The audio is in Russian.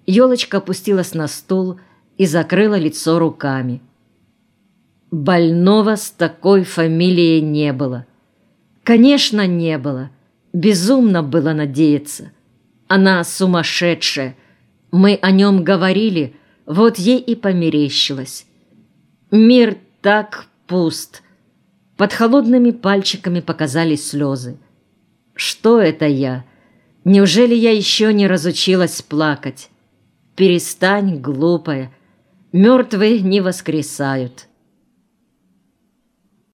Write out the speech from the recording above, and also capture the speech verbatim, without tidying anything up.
Елочка опустилась на стул и закрыла лицо руками. Больного с такой фамилией не было. Конечно, не было. Безумно было надеяться. Она сумасшедшая. Мы о нем говорили, вот ей и померещилось. Мир так пуст. Под холодными пальчиками показались слезы. Что это я? Неужели я еще не разучилась плакать? Перестань, глупая. Мертвые не воскресают.